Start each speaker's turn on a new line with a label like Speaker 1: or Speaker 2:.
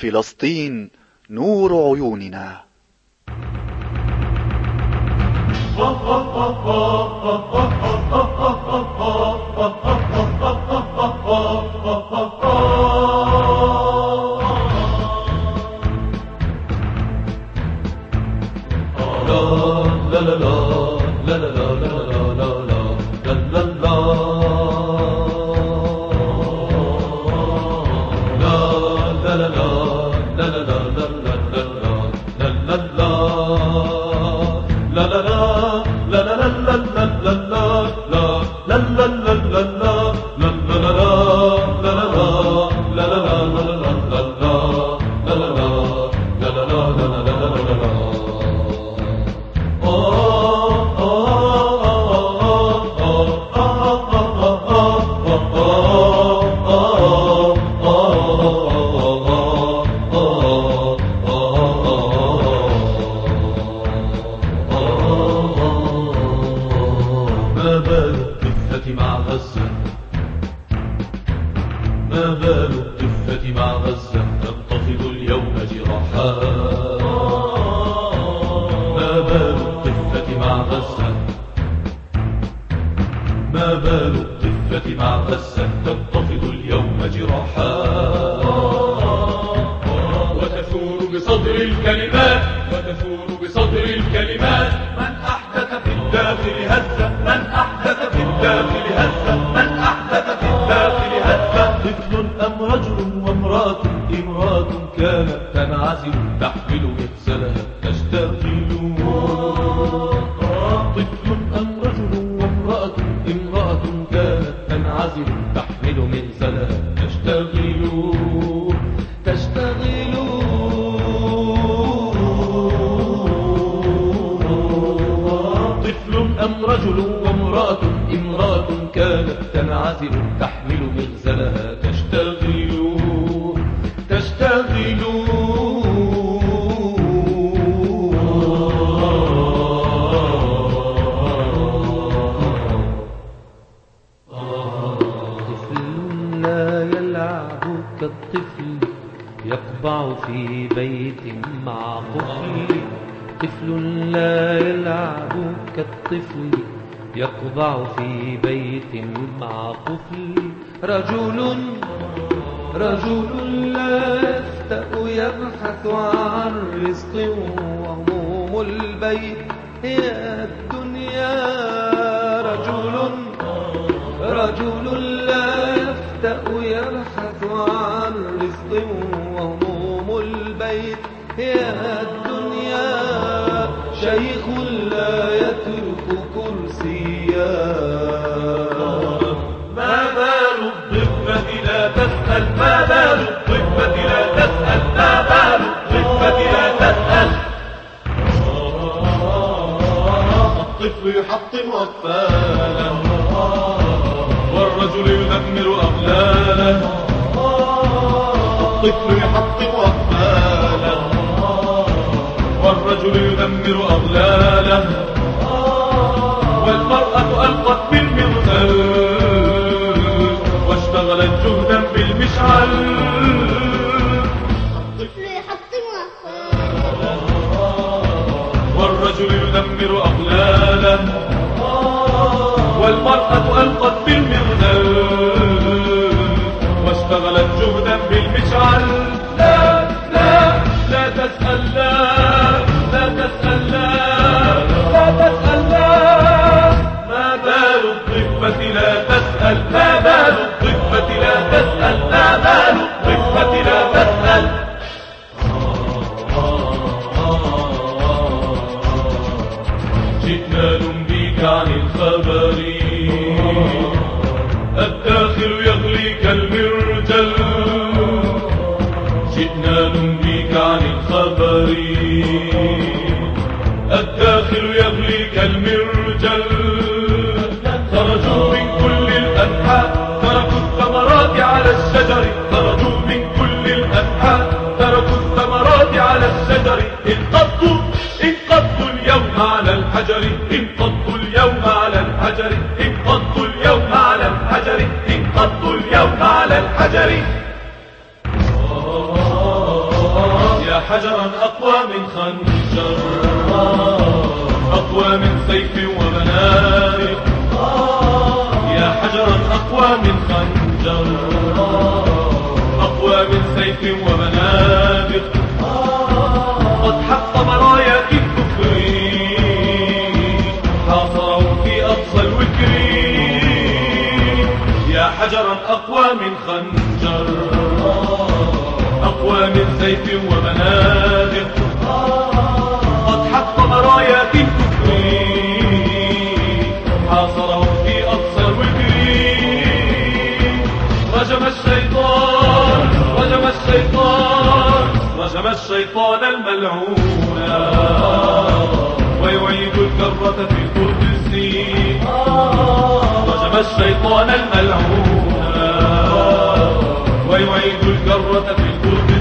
Speaker 1: فلسطين نور عيوننا.
Speaker 2: ما بال الضفة مع غزة تنتفض اليوم جراحات. ما بال الضفة مع غزة، ما بال الضفة مع غزة تنتفض اليوم جراحات. وتثور بصدر الكلمات، وتثور بصدر الكلمات. من أحدث في الداخل هزة، من أحدث في الداخل هزة، من أحدث في الداخل هزة. طفل أم رجل وامرأة، امرأة كانت تنعزل تحمل مغزلها تشتغل. طفل أم رجل وامرأة، امرأة كانت تنعزل تحمل مغزلها تشتغل. طفل أم رجل وامرأة، امرأة كانت تنعزل تحمل مغزلها تشتغل.
Speaker 3: طفل لا يلعب كالطفل يقبع في بيت مع قفل. طفل لا يلعب كالطفل يقبع في بيت مع قفل. رجل لا يفتأ يبحث عن رزق وهموم البيت هي الدنيا. رجل لا يفتأ يبحث عن رزق وهموم البيت هي الدنيا. شيخ لا يترك كرسيا.
Speaker 2: ما بال الضفة لا تسأل، ما بال الضفة لا تسأل، ما بال الضفة لا تسأل. الطفل يحطم أطفاله، والرجل يدمر أغلاله. الطفل يحطم أطفاله، والرجل يدمر أغلاله. والمرأة ألقت بالمغزل واشتغلت جهدا بالمشعل.
Speaker 4: الطفل يحطم أطفاله،
Speaker 2: والرجل يدمر أغلاله. والمرأة ألقت بالمغزل واشتغلت جهدا بالمشعل. لا لا لا تسأل، لا لا تسأل، لا لا تسأل، لا. ما بال الضفة لا تسأل، ما بال الضفة لا تسأل، ما بال الضفة لا تسأل. جئنا ننبيك عن الخبر، الداخل يغلي كالمرجل. جئنا ننبيك عن الخبر، الداخل يغلي كالمرجل. خرجوا من كل الأنحاء تركوا الثمرات على الشجر. خرجوا من كل الأنحاء تركوا الثمرات على الشجر. انقضوا اليوم على الحجر، انقضوا اليوم على الحجر، انقضوا اليوم على الحجر، انقضوا اليوم على الحجر. حجرا أقوى من خنجر، أقوى من سيف ومنابر، يا حجرا أقوى من خنجر، أقوى من سيف ومنابر، قد حطم رايات الكفر، حاصره في أقصى الوكر، يا حجرا أقوى من خنجر، أقوى من سيف ومنابر، قد حطم رايات الكفر، حاصره في أقصى الوكر، رجم الشيطان، رجم الشيطان، رجم الشيطان الملعون، ويعيد الكرة في القدس، رجم الشيطان الملعون، ويعيد الكرة في القدس.